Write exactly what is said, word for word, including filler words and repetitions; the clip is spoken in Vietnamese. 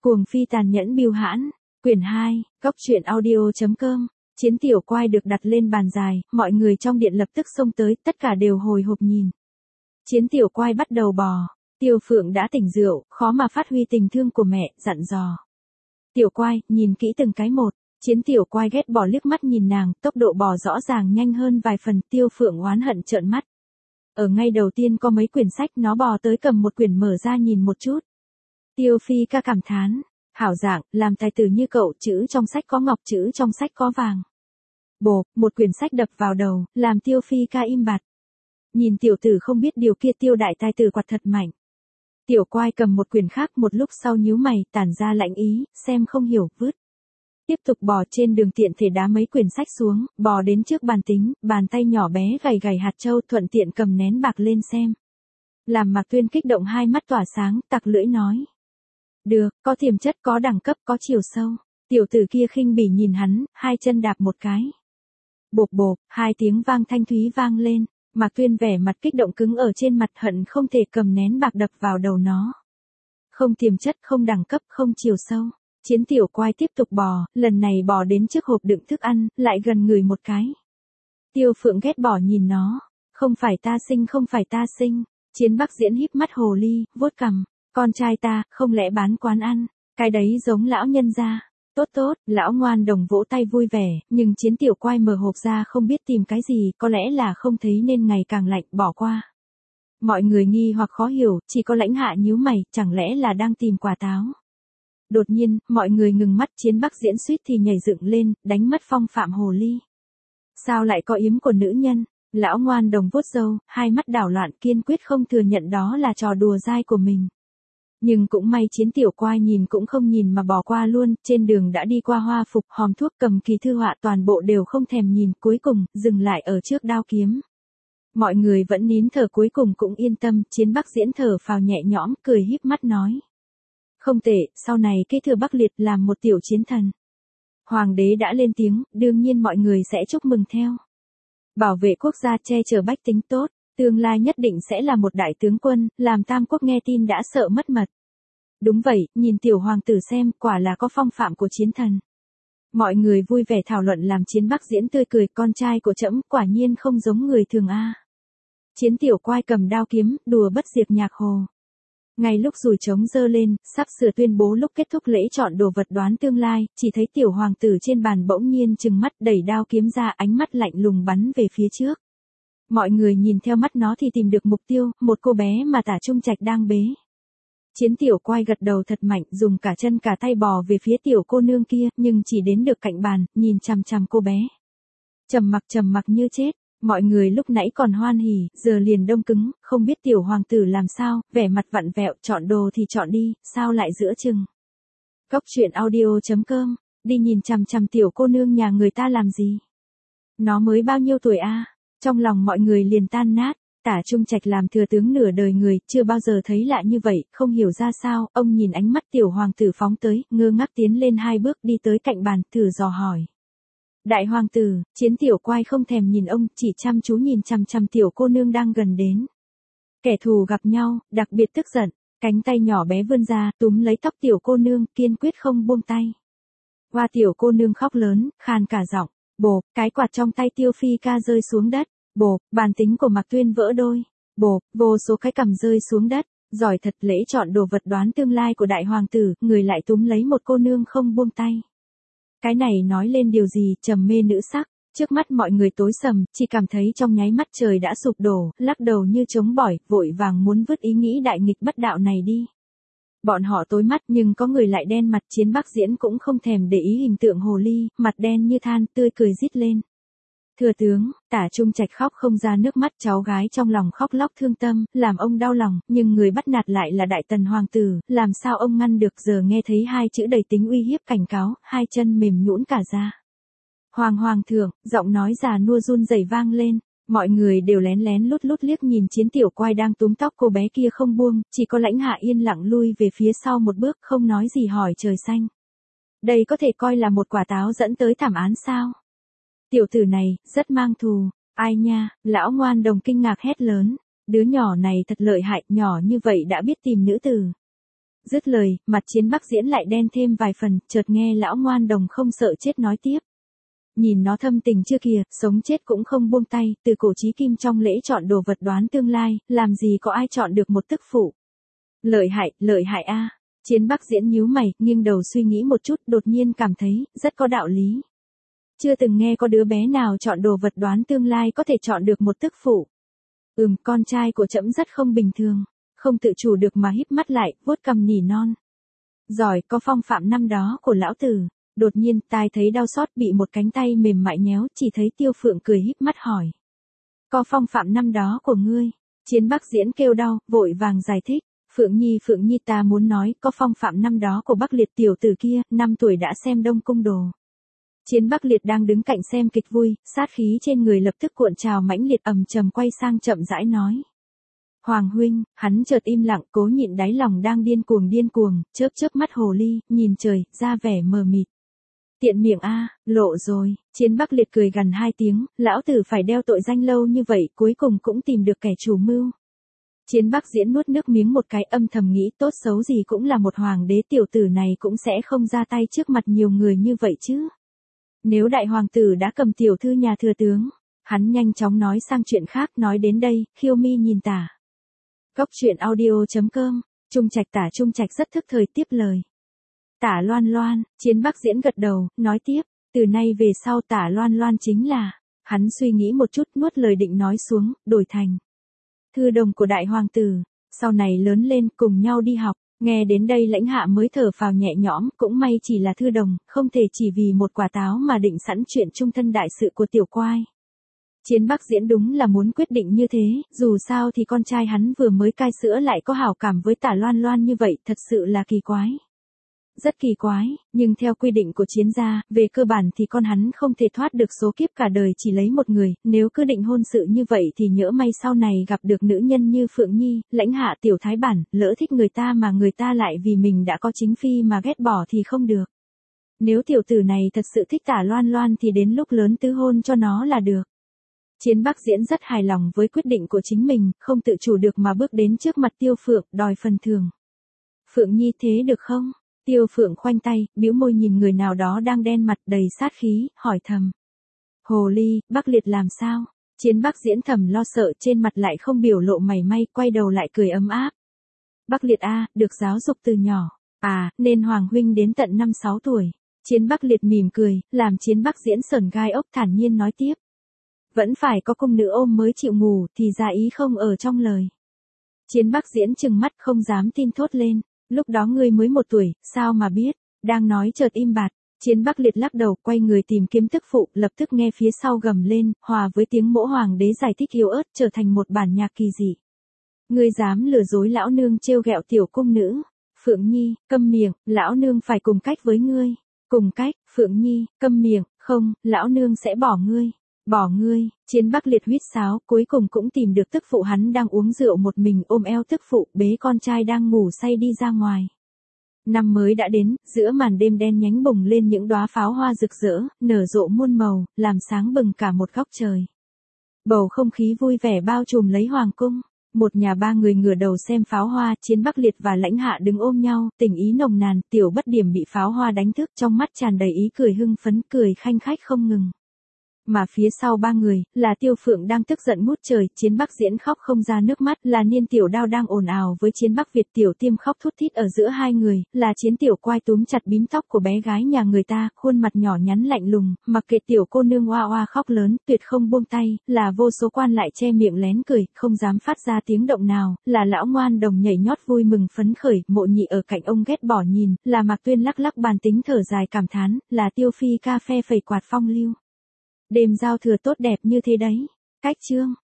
Cuồng phi tàn nhẫn bưu hãn, quyển hai, góc truyện audio chấm com. Chiến tiểu quai được đặt lên bàn dài, mọi người trong điện lập tức xông tới, tất cả đều hồi hộp nhìn. Chiến tiểu quai bắt đầu bò, Tiêu Phượng đã tỉnh rượu, khó mà phát huy tình thương của mẹ, dặn dò. Tiểu quai, nhìn kỹ từng cái một, Chiến tiểu quai ghét bỏ liếc mắt nhìn nàng, tốc độ bò rõ ràng nhanh hơn vài phần, Tiêu Phượng oán hận trợn mắt. Ở ngay đầu tiên có mấy quyển sách, nó bò tới cầm một quyển mở ra nhìn một chút. Tiêu Phi ca cảm thán, hảo dạng, làm tài tử như cậu, chữ trong sách có ngọc, chữ trong sách có vàng. Bộp, một quyển sách đập vào đầu, làm Tiêu Phi ca im bặt. Nhìn tiểu tử không biết điều kia, Tiêu đại tài tử quạt thật mạnh. Tiểu quai cầm một quyển khác, một lúc sau nhíu mày, tản ra lạnh ý, xem không hiểu, vứt. Tiếp tục bò trên đường, tiện thể đá mấy quyển sách xuống, bò đến trước bàn tính, bàn tay nhỏ bé gầy gầy hạt châu, thuận tiện cầm nén bạc lên xem. Làm Mạc Tuyên kích động, hai mắt tỏa sáng, tặc lưỡi nói. Được, có tiềm chất, có đẳng cấp, có chiều sâu. Tiểu tử kia khinh bỉ nhìn hắn, hai chân đạp một cái. Bộp bộp, hai tiếng vang thanh thúy vang lên, Mạc Tuyên vẻ mặt kích động cứng ở trên mặt, hận không thể cầm nén bạc đập vào đầu nó. Không tiềm chất, không đẳng cấp, không chiều sâu. Chiến tiểu quai tiếp tục bò, lần này bò đến trước hộp đựng thức ăn, lại gần người một cái. Tiêu Phượng ghét bỏ nhìn nó, không phải ta sinh, không phải ta sinh. Chiến Bắc Diễn híp mắt hồ ly, vuốt cằm, con trai ta, không lẽ bán quán ăn, cái đấy giống lão nhân gia. Tốt tốt, lão ngoan đồng vỗ tay vui vẻ, nhưng Chiến tiểu quai mở hộp ra không biết tìm cái gì, có lẽ là không thấy nên ngày càng lạnh, bỏ qua. Mọi người nghi hoặc khó hiểu, chỉ có Lãnh Hạ nhíu mày, chẳng lẽ là đang tìm quả táo. Đột nhiên, mọi người ngừng mắt, Chiến Bắc Diễn suýt thì nhảy dựng lên, đánh mất phong phạm hồ ly. Sao lại có yếm của nữ nhân? Lão ngoan đồng vuốt râu, hai mắt đảo loạn, kiên quyết không thừa nhận đó là trò đùa dai của mình. Nhưng cũng may Chiến tiểu quai nhìn cũng không nhìn mà bỏ qua luôn, trên đường đã đi qua hoa phục, hòm thuốc, cầm kỳ thư họa, toàn bộ đều không thèm nhìn, cuối cùng, dừng lại ở trước đao kiếm. Mọi người vẫn nín thở, cuối cùng cũng yên tâm, Chiến Bắc Diễn thở phào nhẹ nhõm, cười híp mắt nói. Không tệ, sau này kế thừa Bắc Liệt làm một tiểu chiến thần. Hoàng đế đã lên tiếng, đương nhiên mọi người sẽ chúc mừng theo. Bảo vệ quốc gia, che chở bách tính tốt, tương lai nhất định sẽ là một đại tướng quân, làm Tam Quốc nghe tin đã sợ mất mật. Đúng vậy, nhìn tiểu hoàng tử xem, quả là có phong phạm của chiến thần. Mọi người vui vẻ thảo luận, làm Chiến Bắc Diễn tươi cười, con trai của trẫm quả nhiên không giống người thường a. Chiến tiểu quai cầm đao kiếm, đùa bất diệt nhạc hồ. Ngay lúc dùi trống giơ lên, sắp sửa tuyên bố lúc kết thúc lễ chọn đồ vật đoán tương lai, chỉ thấy tiểu hoàng tử trên bàn bỗng nhiên trừng mắt, đẩy đao kiếm ra, ánh mắt lạnh lùng bắn về phía trước. Mọi người nhìn theo mắt nó thì tìm được mục tiêu, một cô bé mà Tả Trung Trạch đang bế. Chiến tiểu quai gật đầu thật mạnh, dùng cả chân cả tay bò về phía tiểu cô nương kia, nhưng chỉ đến được cạnh bàn, nhìn chằm chằm cô bé. Trầm mặc trầm mặc như chết. Mọi người lúc nãy còn hoan hỉ, giờ liền đông cứng, không biết tiểu hoàng tử làm sao, vẻ mặt vặn vẹo, chọn đồ thì chọn đi, sao lại giữa chừng. Góc truyện audio chấm com, đi nhìn chằm chằm tiểu cô nương nhà người ta làm gì. Nó mới bao nhiêu tuổi a? Trong lòng mọi người liền tan nát. Tả Trung Trạch làm thừa tướng nửa đời người, chưa bao giờ thấy lạ như vậy, không hiểu ra sao, ông nhìn ánh mắt tiểu hoàng tử phóng tới, ngơ ngác tiến lên hai bước đi tới cạnh bàn, thử dò hỏi. Đại hoàng tử, Chiến tiểu quai không thèm nhìn ông, chỉ chăm chú nhìn chằm chằm tiểu cô nương đang gần đến. Kẻ thù gặp nhau, đặc biệt tức giận, cánh tay nhỏ bé vươn ra, túm lấy tóc tiểu cô nương, kiên quyết không buông tay. Hoa tiểu cô nương khóc lớn, khan cả giọng, bộp, cái quạt trong tay Tiêu Phi ca rơi xuống đất, bộp, bàn tính của Mạc Tuyên vỡ đôi, bộp, vô số cái cằm rơi xuống đất, giỏi thật, lễ chọn đồ vật đoán tương lai của đại hoàng tử, người lại túm lấy một cô nương không buông tay. Cái này nói lên điều gì, trầm mê nữ sắc, trước mắt mọi người tối sầm, chỉ cảm thấy trong nháy mắt trời đã sụp đổ, lắc đầu như trống bỏi, vội vàng muốn vứt ý nghĩ đại nghịch bất đạo này đi. Bọn họ tối mắt nhưng có người lại đen mặt, Chiến Bắc Diễn cũng không thèm để ý hình tượng hồ ly, mặt đen như than, tươi cười rít lên. Thừa tướng, Tả Trung Trạch khóc không ra nước mắt, cháu gái trong lòng khóc lóc thương tâm, làm ông đau lòng, nhưng người bắt nạt lại là đại tần hoàng tử, làm sao ông ngăn được, giờ nghe thấy hai chữ đầy tính uy hiếp cảnh cáo, hai chân mềm nhũn cả ra. Hoàng hoàng thượng, giọng nói già nua run rẩy vang lên, mọi người đều lén lén lút lút liếc nhìn Chiến tiểu quai đang túm tóc cô bé kia không buông, chỉ có Lãnh Hạ yên lặng lui về phía sau một bước, không nói gì, hỏi trời xanh. Đây có thể coi là một quả táo dẫn tới thảm án sao? Tiểu tử này, rất mang thù, ai nha, lão ngoan đồng kinh ngạc hét lớn, đứa nhỏ này thật lợi hại, nhỏ như vậy đã biết tìm nữ tử. Dứt lời, mặt Chiến Bắc Diễn lại đen thêm vài phần, chợt nghe lão ngoan đồng không sợ chết nói tiếp. Nhìn nó thâm tình chưa kìa, sống chết cũng không buông tay, từ cổ chí kim trong lễ chọn đồ vật đoán tương lai, làm gì có ai chọn được một tức phụ. Lợi hại, lợi hại a. Chiến Bắc Diễn nhíu mày, nghiêng đầu suy nghĩ một chút, đột nhiên cảm thấy, rất có đạo lý. Chưa từng nghe có đứa bé nào chọn đồ vật đoán tương lai có thể chọn được một tức phụ. Ừm, con trai của trẫm rất không bình thường. Không tự chủ được mà híp mắt lại, vuốt cằm nỉ non. Giỏi, có phong phạm năm đó của lão tử. Đột nhiên, tai thấy đau xót bị một cánh tay mềm mại nhéo, chỉ thấy Tiêu Phượng cười híp mắt hỏi. Có phong phạm năm đó của ngươi. Chiến Bắc Diễn kêu đau, vội vàng giải thích. Phượng Nhi Phượng Nhi ta muốn nói, có phong phạm năm đó của Bắc Liệt tiểu tử kia, năm tuổi đã xem Đông Cung đồ. Chiến Bắc Liệt đang đứng cạnh xem kịch vui, sát khí trên người lập tức cuộn trào mãnh liệt, ầm trầm quay sang chậm rãi nói. Hoàng huynh, hắn chợt im lặng, cố nhịn đáy lòng đang điên cuồng điên cuồng, chớp chớp mắt hồ ly, nhìn trời, ra vẻ mờ mịt. Tiện miệng a, lộ rồi. Chiến Bắc Liệt cười gằn hai tiếng, lão tử phải đeo tội danh lâu như vậy, cuối cùng cũng tìm được kẻ chủ mưu. Chiến Bắc Diễn nuốt nước miếng một cái, âm thầm nghĩ, tốt xấu gì cũng là một hoàng đế, tiểu tử này cũng sẽ không ra tay trước mặt nhiều người như vậy chứ. Nếu đại hoàng tử đã cầm tiểu thư nhà thừa tướng, hắn nhanh chóng nói sang chuyện khác, nói đến đây, Khiêu Mi nhìn tả. Cốc truyện audio chấm com, Trung Trạch tả Trung Trạch rất thức thời tiếp lời. Tả Loan Loan, Chiến Bắc Diễn gật đầu, nói tiếp, từ nay về sau tả Loan Loan chính là, hắn suy nghĩ một chút nuốt lời định nói xuống, đổi thành. Thư đồng của đại hoàng tử, sau này lớn lên cùng nhau đi học, nghe đến đây Lãnh Hạ mới thở phào nhẹ nhõm, cũng may chỉ là thư đồng, không thể chỉ vì một quả táo mà định sẵn chuyện chung thân đại sự của tiểu quai. Chiến Bắc Diễn đúng là muốn quyết định như thế, dù sao thì con trai hắn vừa mới cai sữa lại có hảo cảm với tả Loan Loan như vậy, thật sự là kỳ quái. Rất kỳ quái, nhưng theo quy định của Chiến gia, về cơ bản thì con hắn không thể thoát được số kiếp cả đời chỉ lấy một người, nếu cứ định hôn sự như vậy thì nhỡ may sau này gặp được nữ nhân như Phượng Nhi, Lãnh Hạ tiểu thái bản, lỡ thích người ta mà người ta lại vì mình đã có chính phi mà ghét bỏ thì không được. Nếu tiểu tử này thật sự thích tả Loan Loan thì đến lúc lớn tứ hôn cho nó là được. Chiến Bắc Diễn rất hài lòng với quyết định của chính mình, không tự chủ được mà bước đến trước mặt Tiêu Phượng, đòi phần thưởng. Phượng Nhi thế được không? Tiêu Phượng khoanh tay, bĩu môi nhìn người nào đó đang đen mặt đầy sát khí, hỏi thầm. Hồ ly, Bắc Liệt làm sao? Chiến Bắc Diễn thầm lo sợ, trên mặt lại không biểu lộ mảy may, quay đầu lại cười ấm áp. Bắc Liệt a, được giáo dục từ nhỏ. À, nên Hoàng huynh đến tận năm sáu tuổi. Chiến Bắc Liệt mỉm cười, làm Chiến Bắc Diễn sởn gai ốc, thản nhiên nói tiếp. Vẫn phải có cung nữ ôm mới chịu ngủ, thì ra ý không ở trong lời. Chiến Bắc Diễn trừng mắt không dám tin thốt lên. Lúc đó ngươi mới một tuổi, sao mà biết, đang nói chợt im bặt. Chiến Bắc Liệt lắc đầu, quay người tìm kiếm tức phụ, lập tức nghe phía sau gầm lên, hòa với tiếng mỗ hoàng đế giải thích yếu ớt, trở thành một bản nhạc kỳ dị. Ngươi dám lừa dối lão nương trêu ghẹo tiểu cung nữ. Phượng Nhi, câm miệng, lão nương phải cùng cách với ngươi. Cùng cách, Phượng Nhi, câm miệng, không, lão nương sẽ bỏ ngươi. Bỏ ngươi. Chiến Bắc Liệt huýt sáo, cuối cùng cũng tìm được tức phụ, hắn đang uống rượu một mình, ôm eo tức phụ, bế con trai đang ngủ say đi ra ngoài. Năm mới đã đến, giữa màn đêm đen nhánh bùng lên những đóa pháo hoa rực rỡ, nở rộ muôn màu, làm sáng bừng cả một góc trời. Bầu không khí vui vẻ bao trùm lấy hoàng cung. Một nhà ba người ngửa đầu xem pháo hoa, Chiến Bắc Liệt và Lãnh Hạ đứng ôm nhau, tình ý nồng nàn, Tiểu Bất Điểm bị pháo hoa đánh thức, trong mắt tràn đầy ý cười hưng phấn, cười khanh khách không ngừng. Mà phía sau ba người, là Tiêu Phượng đang tức giận ngút trời, Chiến Bắc Diễn khóc không ra nước mắt, là Niên Tiểu Đao đang ồn ào với Chiến Bắc Việt, Tiểu Tiêm khóc thút thít ở giữa hai người, là Chiến Tiểu Quai túm chặt bím tóc của bé gái nhà người ta, khuôn mặt nhỏ nhắn lạnh lùng, mặc kệ tiểu cô nương oa oa khóc lớn, tuyệt không buông tay, là vô số quan lại che miệng lén cười, không dám phát ra tiếng động nào, là lão ngoan đồng nhảy nhót vui mừng phấn khởi, Mộ Nhị ở cạnh ông ghét bỏ nhìn, là Mạc Tuyên lắc lắc bàn tính thở dài cảm thán, là Tiêu Phi ca phe phẩy quạt phong lưu. Đêm giao thừa tốt đẹp như thế đấy. Cách chương